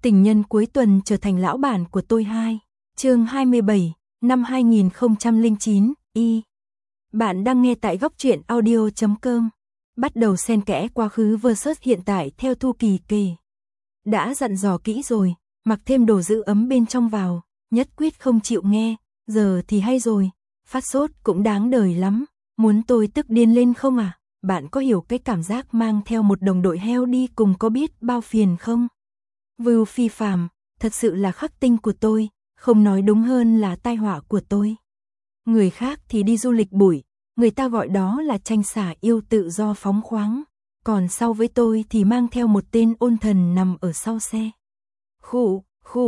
Tình nhân cuối tuần trở thành lão bản của tôi 2. Chương 27, năm 2009, y. Bạn đang nghe tại góc truyện audio.com. Bắt đầu xen kẽ quá khứ versus hiện tại theo Thu Kỳ kể. Đã dặn dò kỹ rồi, mặc thêm đồ giữ ấm bên trong vào, nhất quyết không chịu nghe, giờ thì hay rồi, phát sốt cũng đáng đời lắm, muốn tôi tức điên lên không à? Bạn có hiểu cái cảm giác mang theo một đồng đội heo đi cùng có biết bao phiền không? Vưu Phi Phạm, thật sự là khắc tinh của tôi, không nói đúng hơn là tai họa của tôi. Người khác thì đi du lịch bụi, người ta gọi đó là tranh xả yêu tự do phóng khoáng, còn sau với tôi thì mang theo một tên ôn thần nằm ở sau xe. Khụ,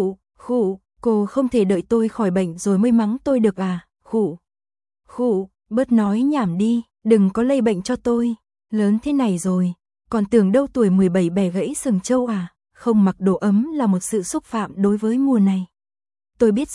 cô không thể đợi tôi khỏi bệnh rồi mới mắng tôi được à? Khụ, bớt nói nhảm đi, đừng có lây bệnh cho tôi, lớn thế này rồi, còn tưởng đâu tuổi 17 bẻ gãy sừng trâu à? Không mặc đồ ấm là một sự xúc phạm đối với mùa này. Tôi biết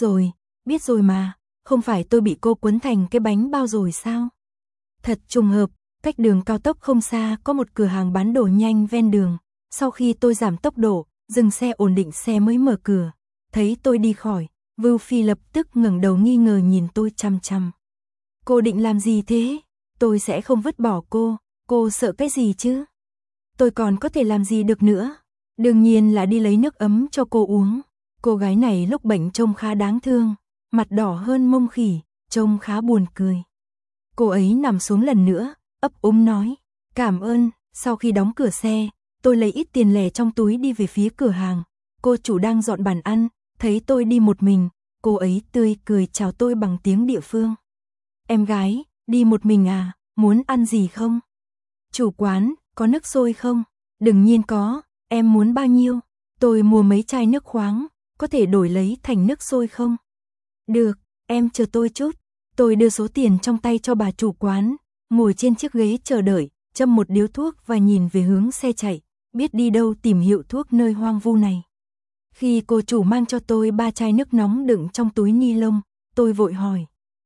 rồi mà, không phải tôi bị cô quấn thành cái bánh bao rồi sao? Thật trùng hợp, cách đường cao tốc không xa có một cửa hàng bán đồ nhanh ven đường. Sau khi tôi giảm tốc độ, dừng xe ổn định xe mới mở cửa. Thấy tôi đi khỏi, Vưu Phi lập tức ngẩng đầu nghi ngờ nhìn tôi chằm chằm. Cô định làm gì thế? Tôi sẽ không vứt bỏ cô sợ cái gì chứ? Tôi còn có thể làm gì được nữa? Đương nhiên là đi lấy nước ấm cho cô uống. Cô gái này lúc bệnh trông khá đáng thương, mặt đỏ hơn mông khỉ, trông khá buồn cười. Cô ấy nằm xuống lần nữa, ấp úng nói, cảm ơn. Sau khi đóng cửa xe, tôi lấy ít tiền lẻ trong túi đi về phía cửa hàng. Cô chủ đang dọn bàn ăn, thấy tôi đi một mình, cô ấy tươi cười chào tôi bằng tiếng địa phương. Em gái, đi một mình à, muốn ăn gì không? Chủ quán, có nước sôi không? Đương nhiên có. Em muốn bao nhiêu? Tôi mua mấy chai nước khoáng, có thể đổi lấy thành nước sôi không? Được, em chờ tôi chút. Tôi đưa số tiền trong tay cho bà chủ quán, ngồi trên chiếc ghế chờ đợi, châm một điếu thuốc và nhìn về hướng xe chạy, biết đi đâu tìm hiệu thuốc nơi hoang vu này. Khi cô chủ mang cho tôi 3 chai nước nóng đựng trong túi ni lông, tôi vội hỏi.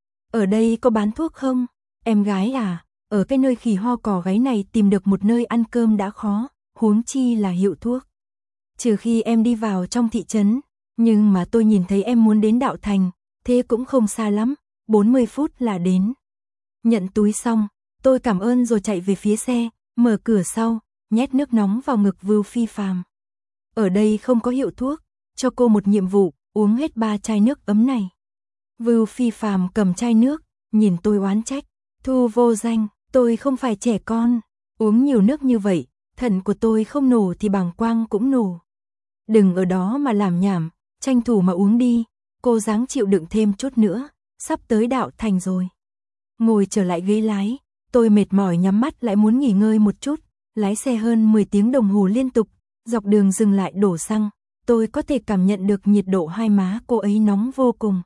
Ở đây có bán thuốc không? Em gái à, ở cái nơi khỉ ho cò gáy này tìm được một nơi ăn cơm đã khó, huống chi là hiệu thuốc. Trừ khi em đi vào trong thị trấn, nhưng mà tôi nhìn thấy em muốn đến Đạo Thành, thế cũng không xa lắm, 40 phút là đến. Nhận túi xong, tôi cảm ơn rồi chạy về phía xe, mở cửa sau, nhét nước nóng vào ngực Vưu Phi Phạm. Ở đây không có hiệu thuốc, cho cô một nhiệm vụ, uống hết 3 chai nước ấm này. Vưu Phi Phạm cầm chai nước, nhìn tôi oán trách, Thu vô danh, tôi không phải trẻ con, uống nhiều nước như vậy, thận của tôi không nổ thì bàng quang cũng nổ. Đừng ở đó mà làm nhảm, tranh thủ mà uống đi, cô ráng chịu đựng thêm chút nữa, sắp tới Đạo Thành rồi. Ngồi trở lại ghế lái, tôi mệt mỏi nhắm mắt lại muốn nghỉ ngơi một chút, lái xe hơn 10 tiếng đồng hồ liên tục, dọc đường dừng lại đổ xăng, tôi có thể cảm nhận được nhiệt độ hai má cô ấy nóng vô cùng.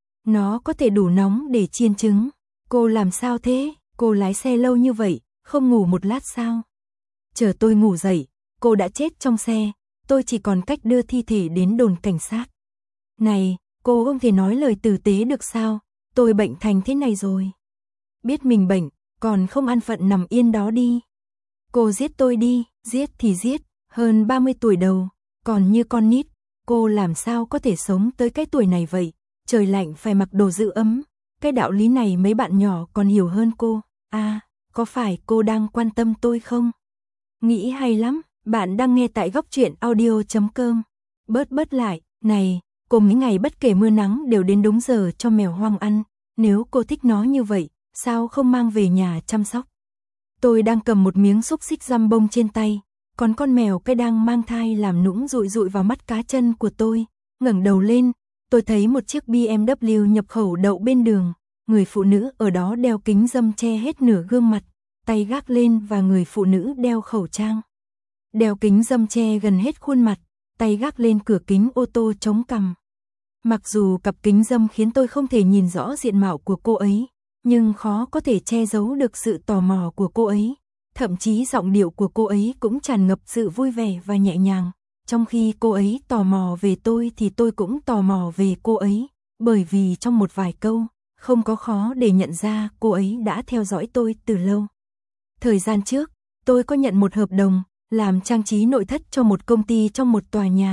Nó có thể đủ nóng để chiên trứng. Cô làm sao thế? Cô lái xe lâu như vậy, không ngủ một lát sao? Chờ tôi ngủ dậy, cô đã chết trong xe, tôi chỉ còn cách đưa thi thể đến đồn cảnh sát. Này, cô không thể nói lời tử tế được sao? Tôi bệnh thành thế này rồi. Biết mình bệnh, còn không an phận nằm yên đó đi. Cô giết tôi đi, giết thì giết, hơn 30 tuổi đầu, còn như con nít, cô làm sao có thể sống tới cái tuổi này vậy? Trời lạnh phải mặc đồ giữ ấm, cái đạo lý này mấy bạn nhỏ còn hiểu hơn cô. À, có phải cô đang quan tâm tôi không? Nghĩ hay lắm, bạn đang nghe tại góc truyện audio.com. Bớt lại, này, cô mấy ngày bất kể mưa nắng đều đến đúng giờ cho mèo hoang ăn, nếu cô thích nó như vậy, sao không mang về nhà chăm sóc? Tôi đang cầm một miếng xúc xích giam bông trên tay, còn con mèo cái đang mang thai làm nũng rụi vào mắt cá chân của tôi, ngẩng đầu lên, tôi thấy một chiếc BMW nhập khẩu đậu bên đường, người phụ nữ ở đó đeo kính râm che hết nửa gương mặt, tay gác lên và người phụ nữ đeo khẩu trang. Đeo kính râm che gần hết khuôn mặt, tay gác lên cửa kính ô tô chống cằm. Mặc dù cặp kính râm khiến tôi không thể nhìn rõ diện mạo của cô ấy, nhưng khó có thể che giấu được sự tò mò của cô ấy. Thậm chí giọng điệu của cô ấy cũng tràn ngập sự vui vẻ và nhẹ nhàng. Trong khi cô ấy tò mò về tôi thì tôi cũng tò mò về cô ấy, bởi vì trong một vài câu, không có khó để nhận ra cô ấy đã theo dõi tôi từ lâu. Thời gian trước, tôi có nhận một hợp đồng, làm trang trí nội thất cho một công ty trong một tòa nhà,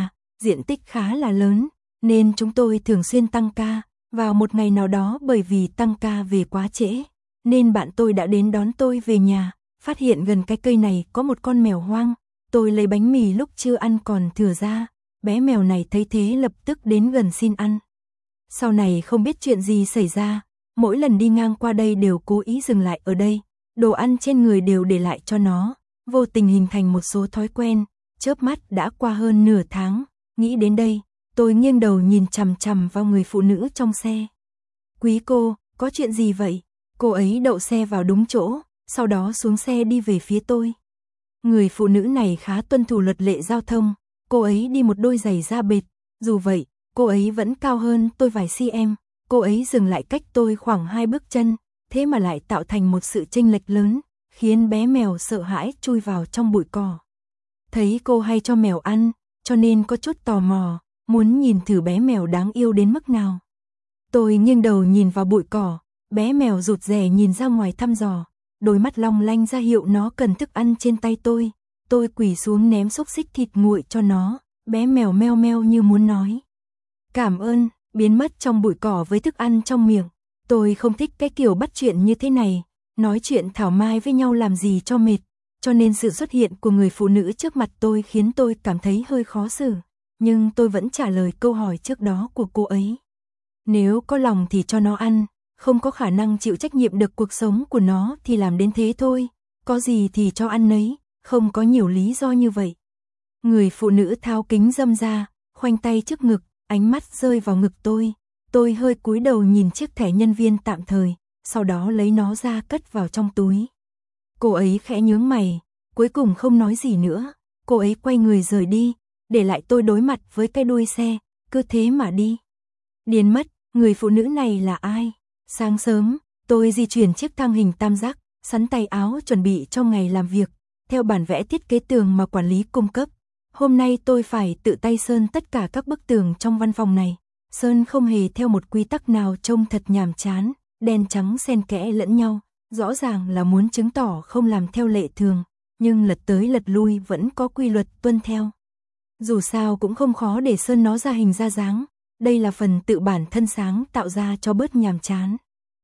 diện tích khá là lớn, nên chúng tôi thường xuyên tăng ca. Vào một ngày nào đó bởi vì tăng ca về quá trễ, nên bạn tôi đã đến đón tôi về nhà, phát hiện gần cái cây này có một con mèo hoang. Tôi lấy bánh mì lúc chưa ăn còn thừa ra, bé mèo này thấy thế lập tức đến gần xin ăn. Sau này không biết chuyện gì xảy ra, mỗi lần đi ngang qua đây đều cố ý dừng lại ở đây, đồ ăn trên người đều để lại cho nó, vô tình hình thành một số thói quen. Chớp mắt đã qua hơn nửa tháng, nghĩ đến đây, tôi nghiêng đầu nhìn chằm chằm vào người phụ nữ trong xe. Quý cô, có chuyện gì vậy? Cô ấy đậu xe vào đúng chỗ, sau đó xuống xe đi về phía tôi. Người phụ nữ này khá tuân thủ luật lệ giao thông, cô ấy đi một đôi giày da bệt, dù vậy, cô ấy vẫn cao hơn tôi vài cm, cô ấy dừng lại cách tôi khoảng 2 bước chân, thế mà lại tạo thành một sự chênh lệch lớn, khiến bé mèo sợ hãi chui vào trong bụi cỏ. Thấy cô hay cho mèo ăn, cho nên có chút tò mò, muốn nhìn thử bé mèo đáng yêu đến mức nào. Tôi nghiêng đầu nhìn vào bụi cỏ, bé mèo rụt rè nhìn ra ngoài thăm dò, đôi mắt long lanh ra hiệu nó cần thức ăn trên tay tôi. Tôi quỳ xuống ném xúc xích thịt nguội cho nó, bé mèo meo meo như muốn nói cảm ơn, biến mất trong bụi cỏ với thức ăn trong miệng. Tôi không thích cái kiểu bắt chuyện như thế này, nói chuyện thảo mai với nhau làm gì cho mệt, cho nên sự xuất hiện của người phụ nữ trước mặt tôi khiến tôi cảm thấy hơi khó xử, nhưng tôi vẫn trả lời câu hỏi trước đó của cô ấy. Nếu có lòng thì cho nó ăn, không có khả năng chịu trách nhiệm được cuộc sống của nó thì làm đến thế thôi, có gì thì cho ăn nấy, không có nhiều lý do như vậy. Người phụ nữ tháo kính râm ra, khoanh tay trước ngực, ánh mắt rơi vào ngực tôi hơi cúi đầu nhìn chiếc thẻ nhân viên tạm thời, sau đó lấy nó ra cất vào trong túi. Cô ấy khẽ nhướng mày, cuối cùng không nói gì nữa, cô ấy quay người rời đi, để lại tôi đối mặt với cái đuôi xe, cứ thế mà đi. Điên mất, người phụ nữ này là ai? Sáng sớm, tôi di chuyển chiếc thang hình tam giác, sắn tay áo chuẩn bị cho ngày làm việc, theo bản vẽ thiết kế tường mà quản lý cung cấp. Hôm nay tôi phải tự tay sơn tất cả các bức tường trong văn phòng này. Sơn không hề theo một quy tắc nào, trông thật nhàm chán, đen trắng xen kẽ lẫn nhau, rõ ràng là muốn chứng tỏ không làm theo lệ thường, nhưng lật tới lật lui vẫn có quy luật tuân theo. Dù sao cũng không khó để sơn nó ra hình ra dáng, đây là phần tự bản thân sáng tạo ra cho bớt nhàm chán.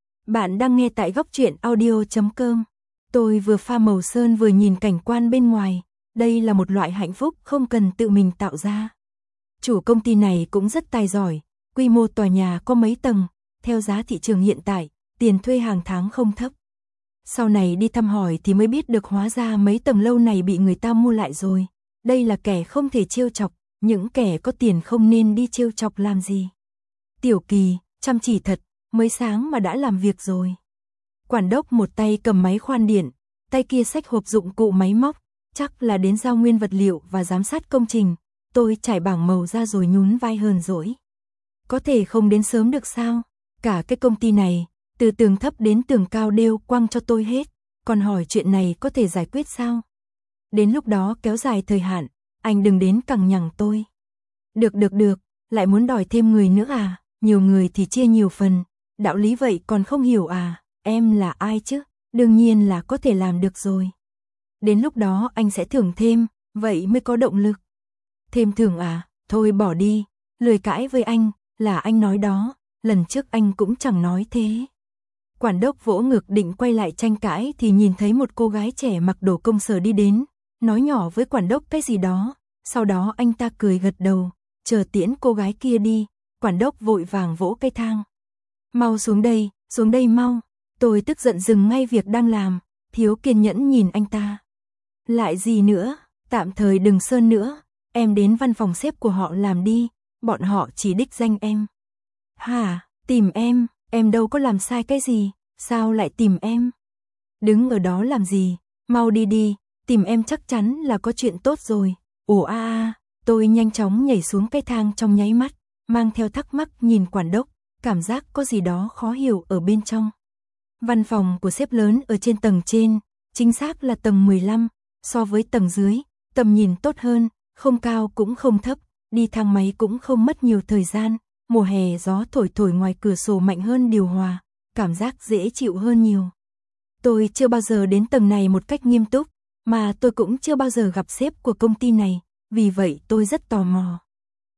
Bạn đang nghe tại góc truyện audio.com. Tôi vừa pha màu sơn vừa nhìn cảnh quan bên ngoài, đây là một loại hạnh phúc không cần tự mình tạo ra. Chủ công ty này cũng rất tài giỏi, quy mô tòa nhà có mấy tầng, theo giá thị trường hiện tại, tiền thuê hàng tháng không thấp. Sau này đi thăm hỏi thì mới biết được hóa ra mấy tầng lâu này bị người ta mua lại rồi. Đây là kẻ không thể trêu chọc, những kẻ có tiền không nên đi trêu chọc làm gì. Tiểu Kỳ, chăm chỉ thật, mới sáng mà đã làm việc rồi. Quản đốc một tay cầm máy khoan điện, tay kia xách hộp dụng cụ máy móc, chắc là đến giao nguyên vật liệu và giám sát công trình. Tôi trải bảng màu ra rồi nhún vai hờn dỗi. Có thể không đến sớm được sao? Cả cái công ty này, từ tường thấp đến tường cao đều quăng cho tôi hết, còn hỏi chuyện này có thể giải quyết sao? Đến lúc đó kéo dài thời hạn, anh đừng đến cằng nhằng tôi. Được, lại muốn đòi thêm người nữa à? Nhiều người thì chia nhiều phần, đạo lý vậy còn không hiểu à? Em là ai chứ? Đương nhiên là có thể làm được rồi. Đến lúc đó anh sẽ thưởng thêm, vậy mới có động lực. Thêm thưởng à? Thôi bỏ đi, lười cãi với anh, là anh nói đó, lần trước anh cũng chẳng nói thế. Quản đốc vỗ ngực định quay lại tranh cãi thì nhìn thấy một cô gái trẻ mặc đồ công sở đi đến, nói nhỏ với quản đốc cái gì đó, sau đó anh ta cười gật đầu, chờ tiễn cô gái kia đi, quản đốc vội vàng vỗ cây thang. Mau xuống đây mau. Tôi tức giận dừng ngay việc đang làm, thiếu kiên nhẫn nhìn anh ta. Lại gì nữa, tạm thời đừng sơn nữa, em đến văn phòng sếp của họ làm đi, bọn họ chỉ đích danh em. Hả, tìm em đâu có làm sai cái gì, sao lại tìm em? Đứng ở đó làm gì, mau đi, tìm em chắc chắn là có chuyện tốt rồi. Ủa tôi nhanh chóng nhảy xuống cây thang trong nháy mắt, mang theo thắc mắc nhìn quản đốc, cảm giác có gì đó khó hiểu ở bên trong. Văn phòng của sếp lớn ở trên tầng trên, chính xác là tầng 15, so với tầng dưới, tầm nhìn tốt hơn, không cao cũng không thấp, đi thang máy cũng không mất nhiều thời gian, mùa hè gió thổi ngoài cửa sổ mạnh hơn điều hòa, cảm giác dễ chịu hơn nhiều. Tôi chưa bao giờ đến tầng này một cách nghiêm túc, mà tôi cũng chưa bao giờ gặp sếp của công ty này, vì vậy tôi rất tò mò.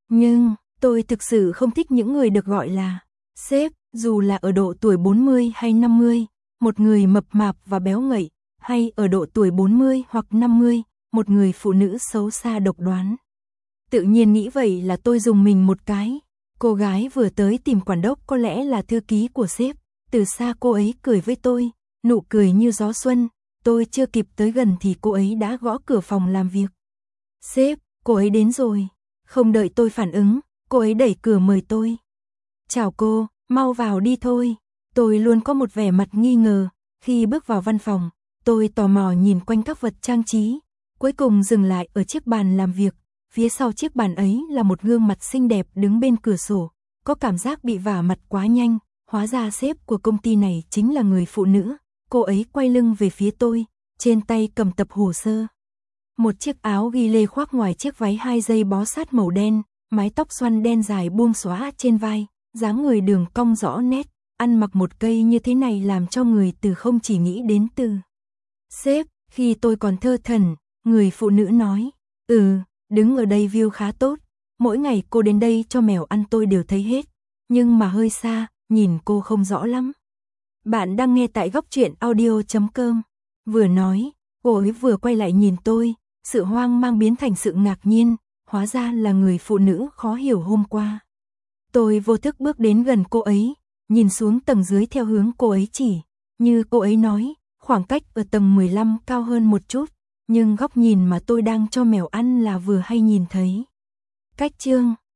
Nhưng, tôi thực sự không thích những người được gọi là sếp, dù là ở độ tuổi 40 hay 50, một người mập mạp và béo ngậy, hay ở độ tuổi 40 hoặc 50, một người phụ nữ xấu xa độc đoán. Tự nhiên nghĩ vậy là tôi dùng mình một cái. Cô gái vừa tới tìm quản đốc có lẽ là thư ký của sếp. Từ xa cô ấy cười với tôi, nụ cười như gió xuân. Tôi chưa kịp tới gần thì cô ấy đã gõ cửa phòng làm việc. Sếp, cô ấy đến rồi. Không đợi tôi phản ứng, cô ấy đẩy cửa mời tôi. Chào cô, mau vào đi thôi. Tôi luôn có một vẻ mặt nghi ngờ. Khi bước vào văn phòng, tôi tò mò nhìn quanh các vật trang trí. Cuối cùng dừng lại ở chiếc bàn làm việc. Phía sau chiếc bàn ấy là một gương mặt xinh đẹp đứng bên cửa sổ. Có cảm giác bị vả mặt quá nhanh. Hóa ra sếp của công ty này chính là người phụ nữ. Cô ấy quay lưng về phía tôi, trên tay cầm tập hồ sơ. Một chiếc áo ghi lê khoác ngoài chiếc váy 2 dây bó sát màu đen, mái tóc xoăn đen dài buông xõa trên vai, dáng người đường cong rõ nét, ăn mặc một cây như thế này làm cho người từ không chỉ nghĩ đến từ. Sếp, khi tôi còn thơ thẩn, người phụ nữ nói, đứng ở đây view khá tốt, mỗi ngày cô đến đây cho mèo ăn tôi đều thấy hết, nhưng mà hơi xa, nhìn cô không rõ lắm. Bạn đang nghe tại góc truyện audio.com. Vừa nói, cô ấy vừa quay lại nhìn tôi, sự hoang mang biến thành sự ngạc nhiên, hóa ra là người phụ nữ khó hiểu hôm qua. Tôi vô thức bước đến gần cô ấy, nhìn xuống tầng dưới theo hướng cô ấy chỉ, như cô ấy nói, khoảng cách ở tầng 15 cao hơn một chút, nhưng góc nhìn mà tôi đang cho mèo ăn là vừa hay nhìn thấy. Cách chương